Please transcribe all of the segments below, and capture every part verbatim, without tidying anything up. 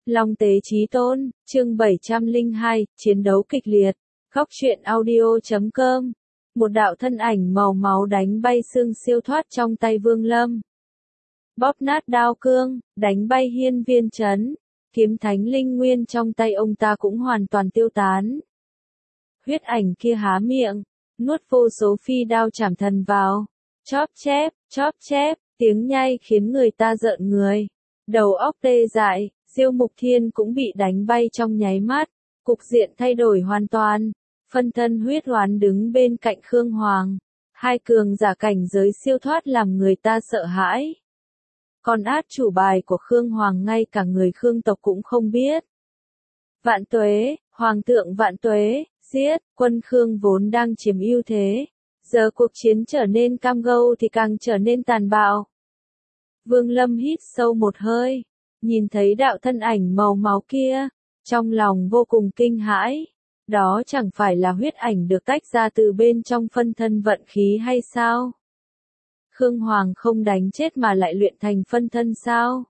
Long Tế Chí Tôn, chương bảy trăm lẻ hai, chiến đấu kịch liệt. Góc truyện audio chấm com. Một đạo thân ảnh màu máu đánh bay xương siêu thoát trong tay Vương Lâm. Bóp nát đao cương, đánh bay hiên viên trấn. Kiếm thánh linh nguyên trong tay ông ta cũng hoàn toàn tiêu tán. Huyết ảnh kia há miệng, nuốt vô số phi đao chảm thần vào. Chóp chép, chóp chép, tiếng nhai khiến người ta rợn người. Đầu óc tê dại, Diêu Mục Thiên cũng bị đánh bay trong nháy mắt. Cục diện thay đổi hoàn toàn. Phân thân huyết hoán đứng bên cạnh Khương Hoàng. Hai cường giả cảnh giới siêu thoát làm người ta sợ hãi. Còn át chủ bài của Khương Hoàng ngay cả người Khương tộc cũng không biết. Vạn tuế, Hoàng thượng vạn tuế, giết, quân Khương vốn đang chiếm ưu thế. Giờ cuộc chiến trở nên cam go thì càng trở nên tàn bạo. Vương Lâm hít sâu một hơi, nhìn thấy đạo thân ảnh màu máu kia, trong lòng vô cùng kinh hãi. Đó chẳng phải là huyết ảnh được tách ra từ bên trong phân thân vận khí hay sao? Khương Hoàng không đánh chết mà lại luyện thành phân thân sao?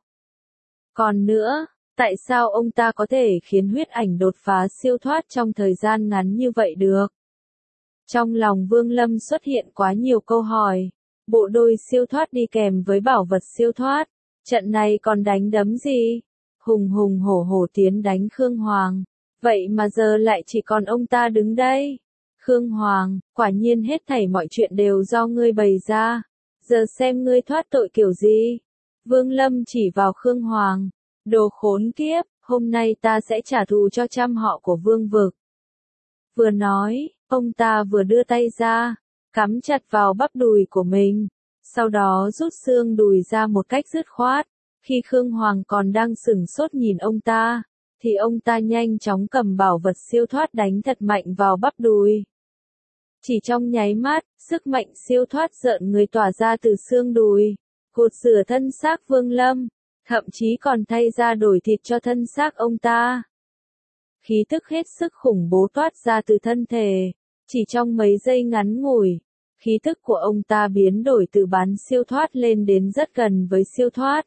Còn nữa, tại sao ông ta có thể khiến huyết ảnh đột phá siêu thoát trong thời gian ngắn như vậy được? Trong lòng Vương Lâm xuất hiện quá nhiều câu hỏi. Bộ đôi siêu thoát đi kèm với bảo vật siêu thoát. Trận này còn đánh đấm gì? Hùng hùng hổ hổ tiến đánh Khương Hoàng. Vậy mà giờ lại chỉ còn ông ta đứng đây. Khương Hoàng, quả nhiên hết thảy mọi chuyện đều do ngươi bày ra. Giờ xem ngươi thoát tội kiểu gì? Vương Lâm chỉ vào Khương Hoàng. Đồ khốn kiếp, hôm nay ta sẽ trả thù cho trăm họ của Vương vực. Vừa nói, ông ta vừa đưa tay ra, cắm chặt vào bắp đùi của mình. Sau đó rút xương đùi ra một cách dứt khoát. Khi Khương Hoàng còn đang sửng sốt nhìn ông ta, thì ông ta nhanh chóng cầm bảo vật siêu thoát đánh thật mạnh vào bắp đùi. Chỉ trong nháy mắt, sức mạnh siêu thoát rợn người tỏa ra từ xương đùi, cột rửa thân xác Vương Lâm, thậm chí còn thay ra đổi thịt cho thân xác ông ta. Khí tức hết sức khủng bố toát ra từ thân thể, chỉ trong mấy giây ngắn ngủi, khí tức của ông ta biến đổi từ bán siêu thoát lên đến rất gần với siêu thoát.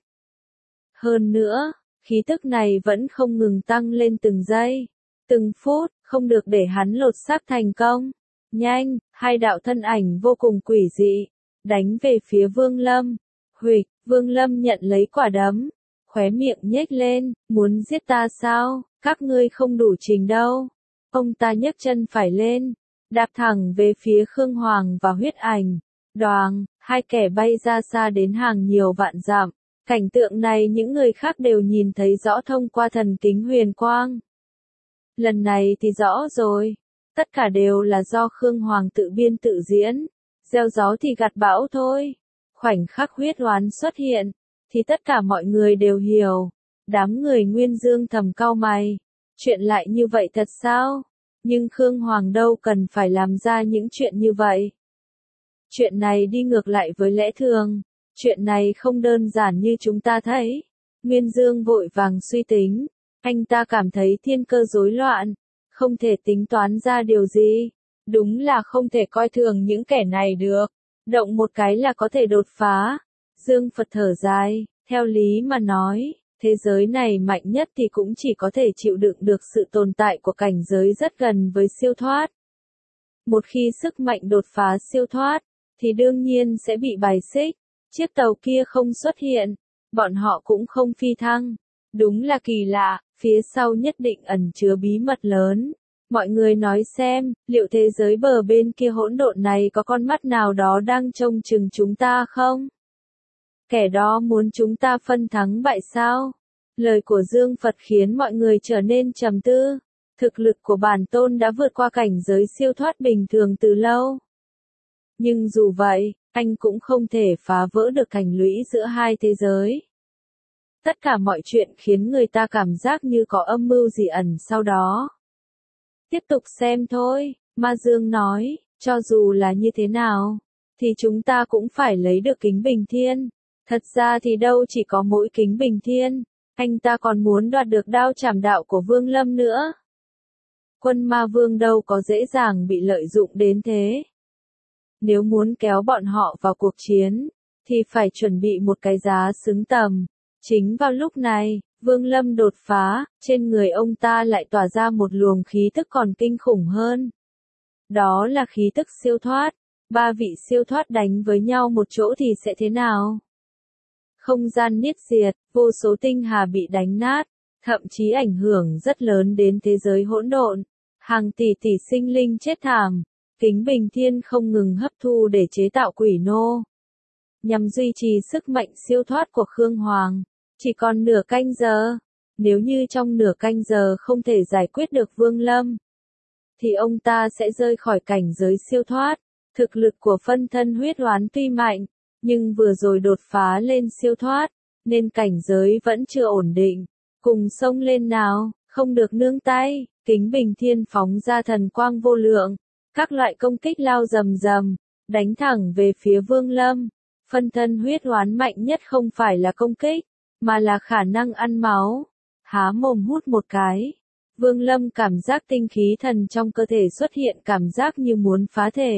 Hơn nữa, khí tức này vẫn không ngừng tăng lên từng giây, từng phút, không được để hắn lột xác thành công. Nhanh, hai đạo thân ảnh vô cùng quỷ dị, đánh về phía Vương Lâm. Huỵch, Vương Lâm nhận lấy quả đấm, khóe miệng nhếch lên, muốn giết ta sao, các ngươi không đủ trình đâu. Ông ta nhấc chân phải lên, đạp thẳng về phía Khương Hoàng và huyết ảnh. Đoàng, hai kẻ bay ra xa đến hàng nhiều vạn dặm. Cảnh tượng này những người khác đều nhìn thấy rõ thông qua thần kính huyền quang. Lần này thì rõ rồi. Tất cả đều là do Khương Hoàng tự biên tự diễn. Gieo gió thì gặt bão thôi. Khoảnh khắc huyết hoán xuất hiện, thì tất cả mọi người đều hiểu. Đám người Nguyên Dương thầm cau mày. Chuyện lại như vậy thật sao? Nhưng Khương Hoàng đâu cần phải làm ra những chuyện như vậy. Chuyện này đi ngược lại với lẽ thường. Chuyện này không đơn giản như chúng ta thấy. Nguyên Dương vội vàng suy tính. Anh ta cảm thấy thiên cơ rối loạn. Không thể tính toán ra điều gì. Đúng là không thể coi thường những kẻ này được. Động một cái là có thể đột phá. Dương Phật thở dài. Theo lý mà nói, thế giới này mạnh nhất thì cũng chỉ có thể chịu đựng được sự tồn tại của cảnh giới rất gần với siêu thoát. Một khi sức mạnh đột phá siêu thoát, thì đương nhiên sẽ bị bài xích. Chiếc tàu kia không xuất hiện, bọn họ cũng không phi thăng. Đúng là kỳ lạ, phía sau nhất định ẩn chứa bí mật lớn. Mọi người nói xem, liệu thế giới bờ bên kia hỗn độn này có con mắt nào đó đang trông chừng chúng ta không? Kẻ đó muốn chúng ta phân thắng bại sao? Lời của Dương Phật khiến mọi người trở nên trầm tư. Thực lực của bản tôn đã vượt qua cảnh giới siêu thoát bình thường từ lâu. Nhưng dù vậy, anh cũng không thể phá vỡ được thành lũy giữa hai thế giới. Tất cả mọi chuyện khiến người ta cảm giác như có âm mưu gì ẩn sau đó. Tiếp tục xem thôi, Ma Dương nói, cho dù là như thế nào, thì chúng ta cũng phải lấy được kính bình thiên. Thật ra thì đâu chỉ có mỗi kính bình thiên, anh ta còn muốn đoạt được đao trảm đạo của Vương Lâm nữa. Quân Ma Vương đâu có dễ dàng bị lợi dụng đến thế. Nếu muốn kéo bọn họ vào cuộc chiến, thì phải chuẩn bị một cái giá xứng tầm. Chính vào lúc này, Vương Lâm đột phá, trên người ông ta lại tỏa ra một luồng khí tức còn kinh khủng hơn. Đó là khí tức siêu thoát. Ba vị siêu thoát đánh với nhau một chỗ thì sẽ thế nào? Không gian niết diệt, vô số tinh hà bị đánh nát, thậm chí ảnh hưởng rất lớn đến thế giới hỗn độn. Hàng tỷ tỷ sinh linh chết thảm, Kính Bình Thiên không ngừng hấp thu để chế tạo quỷ nô. Nhằm duy trì sức mạnh siêu thoát của Khương Hoàng. Chỉ còn nửa canh giờ, nếu như trong nửa canh giờ không thể giải quyết được Vương Lâm, thì ông ta sẽ rơi khỏi cảnh giới siêu thoát. Thực lực của phân thân huyết hoán tuy mạnh, nhưng vừa rồi đột phá lên siêu thoát, nên cảnh giới vẫn chưa ổn định. Cùng xông lên nào, không được nương tay. Kính Bình Thiên phóng ra thần quang vô lượng, các loại công kích lao rầm rầm, đánh thẳng về phía Vương Lâm. Phân thân huyết hoán mạnh nhất không phải là công kích, mà là khả năng ăn máu. Há mồm hút một cái, Vương Lâm cảm giác tinh khí thần trong cơ thể xuất hiện cảm giác như muốn phá thể.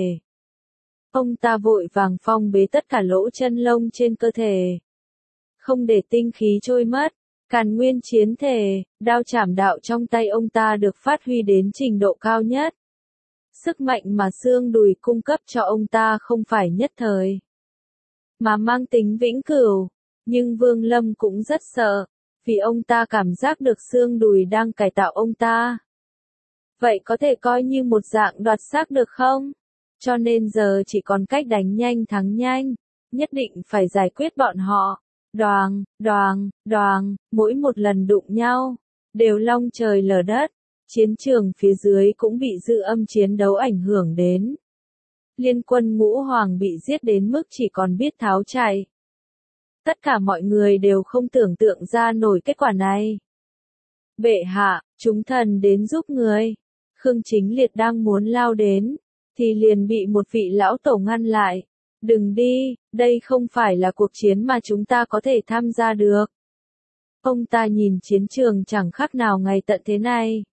Ông ta vội vàng phong bế tất cả lỗ chân lông trên cơ thể, không để tinh khí trôi mất. Càn nguyên chiến thể, đao chảm đạo trong tay ông ta được phát huy đến trình độ cao nhất. Sức mạnh mà xương đùi cung cấp cho ông ta không phải nhất thời, mà mang tính vĩnh cửu. Nhưng Vương Lâm cũng rất sợ, vì ông ta cảm giác được xương đùi đang cải tạo ông ta. Vậy có thể coi như một dạng đoạt xác được không? Cho nên giờ chỉ còn cách đánh nhanh thắng nhanh, nhất định phải giải quyết bọn họ. Đoàng, đoàng, đoàng, mỗi một lần đụng nhau, đều long trời lở đất. Chiến trường phía dưới cũng bị dư âm chiến đấu ảnh hưởng đến. Liên quân Ngũ Hoàng bị giết đến mức chỉ còn biết tháo chạy. Tất cả mọi người đều không tưởng tượng ra nổi kết quả này. Bệ hạ, chúng thần đến giúp người. Khương Chính Liệt đang muốn lao đến, thì liền bị một vị lão tổ ngăn lại. Đừng đi, đây không phải là cuộc chiến mà chúng ta có thể tham gia được. Ông ta nhìn chiến trường chẳng khác nào ngày tận thế này.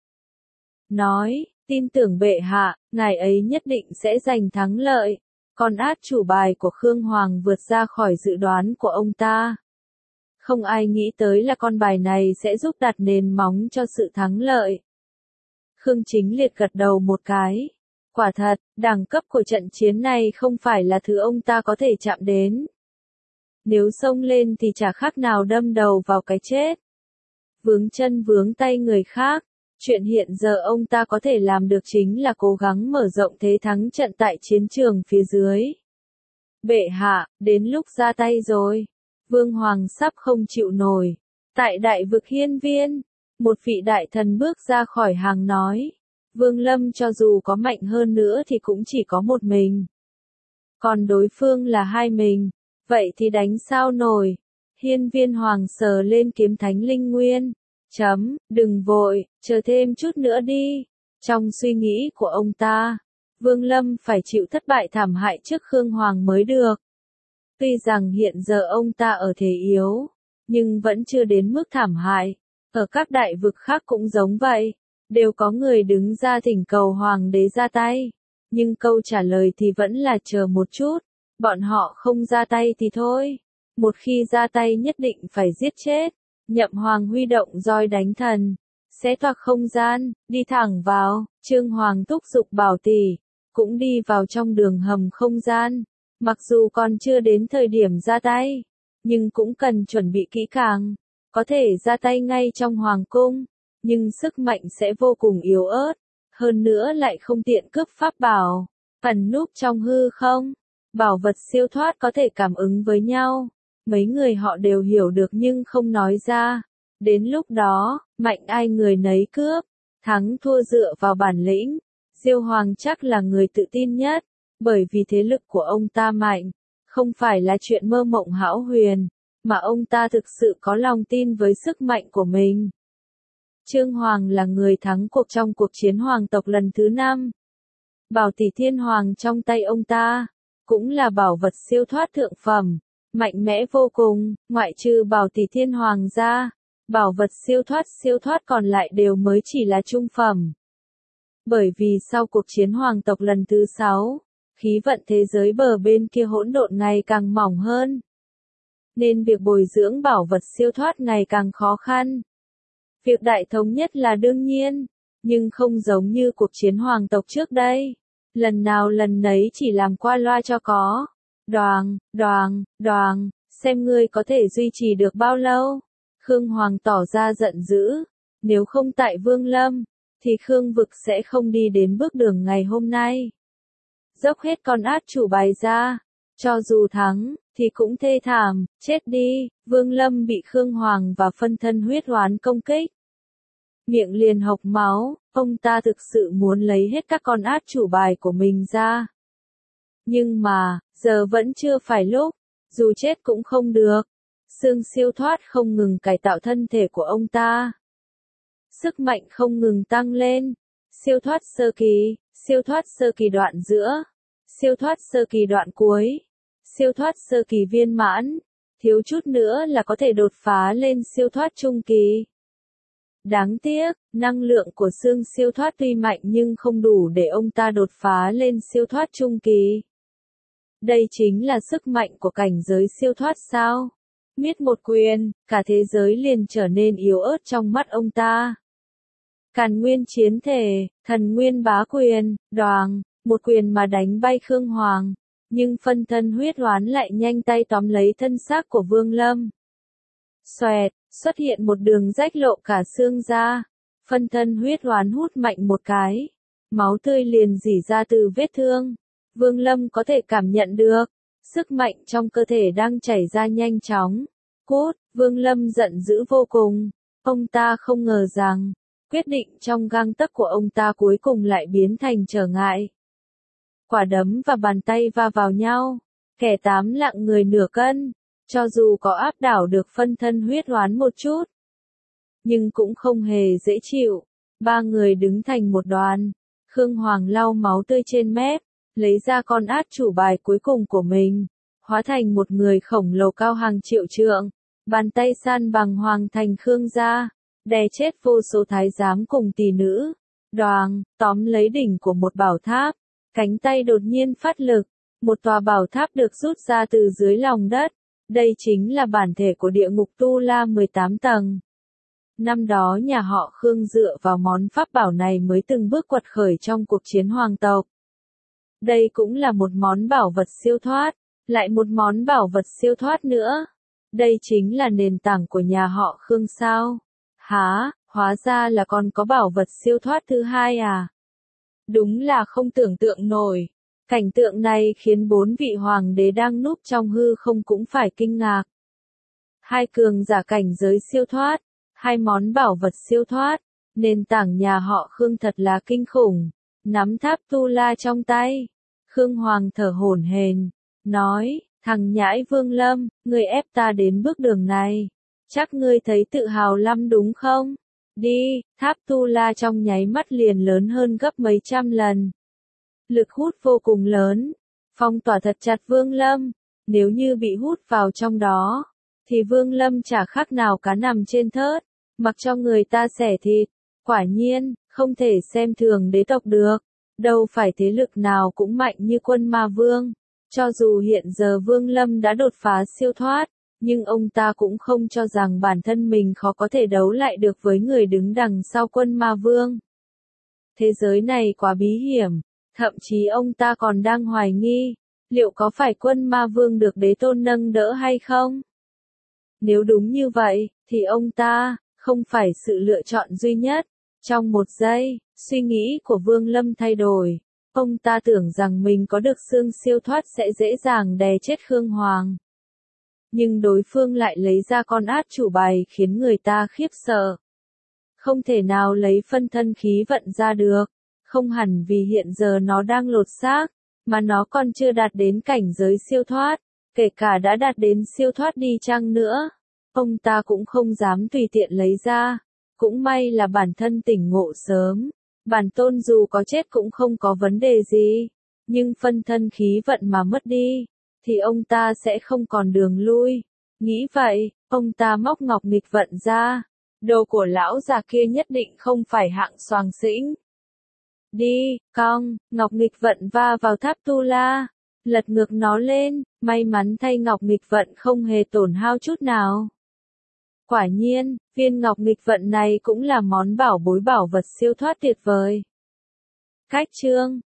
Nói, tin tưởng bệ hạ, ngài ấy nhất định sẽ giành thắng lợi. Con át chủ bài của Khương Hoàng vượt ra khỏi dự đoán của ông ta. Không ai nghĩ tới là con bài này sẽ giúp đặt nền móng cho sự thắng lợi. Khương Chính Liệt gật đầu một cái. Quả thật, đẳng cấp của trận chiến này không phải là thứ ông ta có thể chạm đến. Nếu xông lên thì chả khác nào đâm đầu vào cái chết. Vướng chân vướng tay người khác. Chuyện hiện giờ ông ta có thể làm được chính là cố gắng mở rộng thế thắng trận tại chiến trường phía dưới. Bệ hạ, đến lúc ra tay rồi. Vương Hoàng sắp không chịu nổi. Tại đại vực hiên viên, một vị đại thần bước ra khỏi hàng nói. Vương Lâm cho dù có mạnh hơn nữa thì cũng chỉ có một mình. Còn đối phương là hai mình. Vậy thì đánh sao nổi. Hiên viên Hoàng sờ lên kiếm thánh linh nguyên. Chấm, đừng vội, chờ thêm chút nữa đi. Trong suy nghĩ của ông ta, Vương Lâm phải chịu thất bại thảm hại trước Khương Hoàng mới được. Tuy rằng hiện giờ ông ta ở thế yếu, nhưng vẫn chưa đến mức thảm hại. Ở các đại vực khác cũng giống vậy, đều có người đứng ra thỉnh cầu Hoàng đế ra tay. Nhưng câu trả lời thì vẫn là chờ một chút, bọn họ không ra tay thì thôi. Một khi ra tay nhất định phải giết chết. Nhậm Hoàng huy động roi đánh thần, xé toạc không gian, đi thẳng vào. Trương Hoàng thúc giục Bảo tỷ, cũng đi vào trong đường hầm không gian. Mặc dù còn chưa đến thời điểm ra tay, nhưng cũng cần chuẩn bị kỹ càng. Có thể ra tay ngay trong hoàng cung, nhưng sức mạnh sẽ vô cùng yếu ớt. Hơn nữa lại không tiện cướp pháp bảo, ẩn núp trong hư không. Bảo vật siêu thoát có thể cảm ứng với nhau. Mấy người họ đều hiểu được nhưng không nói ra. Đến lúc đó, mạnh ai người nấy cướp, thắng thua dựa vào bản lĩnh. Diêu Hoàng chắc là người tự tin nhất, bởi vì thế lực của ông ta mạnh, không phải là chuyện mơ mộng hão huyền, mà ông ta thực sự có lòng tin với sức mạnh của mình. Trương Hoàng là người thắng cuộc trong cuộc chiến hoàng tộc lần thứ năm. Bảo tỷ thiên hoàng trong tay ông ta, cũng là bảo vật siêu thoát thượng phẩm. Mạnh mẽ vô cùng, ngoại trừ bảo tỷ thiên hoàng ra, bảo vật siêu thoát siêu thoát còn lại đều mới chỉ là trung phẩm. Bởi vì sau cuộc chiến hoàng tộc lần thứ sáu, khí vận thế giới bờ bên kia hỗn độn ngày càng mỏng hơn. Nên việc bồi dưỡng bảo vật siêu thoát ngày càng khó khăn. Việc đại thống nhất là đương nhiên, nhưng không giống như cuộc chiến hoàng tộc trước đây. Lần nào lần nấy chỉ làm qua loa cho có. Đoàng, đoàng, đoàng, xem ngươi có thể duy trì được bao lâu. Khương Hoàng tỏ ra giận dữ. Nếu không tại Vương Lâm, thì Khương vực sẽ không đi đến bước đường ngày hôm nay. Dốc hết con át chủ bài ra. Cho dù thắng, thì cũng thê thảm, chết đi. Vương Lâm bị Khương Hoàng và phân thân huyết hoán công kích. Miệng liền hộc máu, ông ta thực sự muốn lấy hết các con át chủ bài của mình ra. Nhưng mà, giờ vẫn chưa phải lúc, dù chết cũng không được. Xương siêu thoát không ngừng cải tạo thân thể của ông ta. Sức mạnh không ngừng tăng lên. Siêu thoát sơ kỳ, siêu thoát sơ kỳ đoạn giữa, siêu thoát sơ kỳ đoạn cuối, siêu thoát sơ kỳ viên mãn, thiếu chút nữa là có thể đột phá lên siêu thoát trung kỳ. Đáng tiếc, năng lượng của xương siêu thoát tuy mạnh nhưng không đủ để ông ta đột phá lên siêu thoát trung kỳ. Đây chính là sức mạnh của cảnh giới siêu thoát sao? Miết một quyền, cả thế giới liền trở nên yếu ớt trong mắt ông ta. Càn nguyên chiến thể, thần nguyên bá quyền, đoàng, một quyền mà đánh bay Khương Hoàng. Nhưng phân thân huyết hoán lại nhanh tay tóm lấy thân xác của Vương Lâm. Xoẹt, xuất hiện một đường rách lộ cả xương ra. Phân thân huyết hoán hút mạnh một cái. Máu tươi liền rỉ ra từ vết thương. Vương Lâm có thể cảm nhận được. Sức mạnh trong cơ thể đang chảy ra nhanh chóng. Cút, Vương Lâm giận dữ vô cùng. Ông ta không ngờ rằng, quyết định trong gang tấc của ông ta cuối cùng lại biến thành trở ngại. Quả đấm và bàn tay va vào nhau. Kẻ tám lạng người nửa cân. Cho dù có áp đảo được phân thân huyết hoán một chút, nhưng cũng không hề dễ chịu. Ba người đứng thành một đoàn. Khương Hoàng lau máu tươi trên mép, lấy ra con át chủ bài cuối cùng của mình, hóa thành một người khổng lồ cao hàng triệu trượng. Bàn tay san bằng hoàng thành Khương gia, đè chết vô số thái giám cùng tỷ nữ. Đoàng, tóm lấy đỉnh của một bảo tháp, cánh tay đột nhiên phát lực, một tòa bảo tháp được rút ra từ dưới lòng đất. Đây chính là bản thể của địa ngục Tu La mười tám tầng. Năm đó nhà họ Khương dựa vào món pháp bảo này mới từng bước quật khởi trong cuộc chiến hoàng tộc. Đây cũng là một món bảo vật siêu thoát, lại một món bảo vật siêu thoát nữa. Đây chính là nền tảng của nhà họ Khương sao? Hả, hóa ra là còn có bảo vật siêu thoát thứ hai à? Đúng là không tưởng tượng nổi. Cảnh tượng này khiến bốn vị hoàng đế đang núp trong hư không cũng phải kinh ngạc. Hai cường giả cảnh giới siêu thoát, hai món bảo vật siêu thoát, nền tảng nhà họ Khương thật là kinh khủng. Nắm tháp Tu La trong tay, Khương Hoàng thở hổn hển, nói, thằng nhãi Vương Lâm, ngươi ép ta đến bước đường này, chắc ngươi thấy tự hào lắm đúng không? Đi, tháp Tu La trong nháy mắt liền lớn hơn gấp mấy trăm lần. Lực hút vô cùng lớn, phong tỏa thật chặt Vương Lâm, nếu như bị hút vào trong đó, thì Vương Lâm chả khác nào cá nằm trên thớt, mặc cho người ta xẻ thịt. Quả nhiên, không thể xem thường đế tộc được, đâu phải thế lực nào cũng mạnh như Quân Ma Vương. Cho dù hiện giờ Vương Lâm đã đột phá siêu thoát, nhưng ông ta cũng không cho rằng bản thân mình khó có thể đấu lại được với người đứng đằng sau Quân Ma Vương. Thế giới này quá bí hiểm, thậm chí ông ta còn đang hoài nghi, liệu có phải Quân Ma Vương được đế tôn nâng đỡ hay không? Nếu đúng như vậy, thì ông ta không phải sự lựa chọn duy nhất. Trong một giây, suy nghĩ của Vương Lâm thay đổi. Ông ta tưởng rằng mình có được xương siêu thoát sẽ dễ dàng đè chết Khương Hoàng. Nhưng đối phương lại lấy ra con át chủ bài khiến người ta khiếp sợ. Không thể nào lấy phân thân khí vận ra được. Không hẳn vì hiện giờ nó đang lột xác, mà nó còn chưa đạt đến cảnh giới siêu thoát. Kể cả đã đạt đến siêu thoát đi chăng nữa, ông ta cũng không dám tùy tiện lấy ra. Cũng may là bản thân tỉnh ngộ sớm. Bản tôn dù có chết cũng không có vấn đề gì. Nhưng phân thân khí vận mà mất đi, thì ông ta sẽ không còn đường lui. Nghĩ vậy, ông ta móc ngọc nghịch vận ra. Đồ của lão già kia nhất định không phải hạng xoàng xĩnh. Đi, cong, ngọc nghịch vận va vào tháp Tu La. Lật ngược nó lên, may mắn thay ngọc nghịch vận không hề tổn hao chút nào. Quả nhiên, viên ngọc nghịch vận này cũng là món bảo bối bảo vật siêu thoát tuyệt vời. Khách chương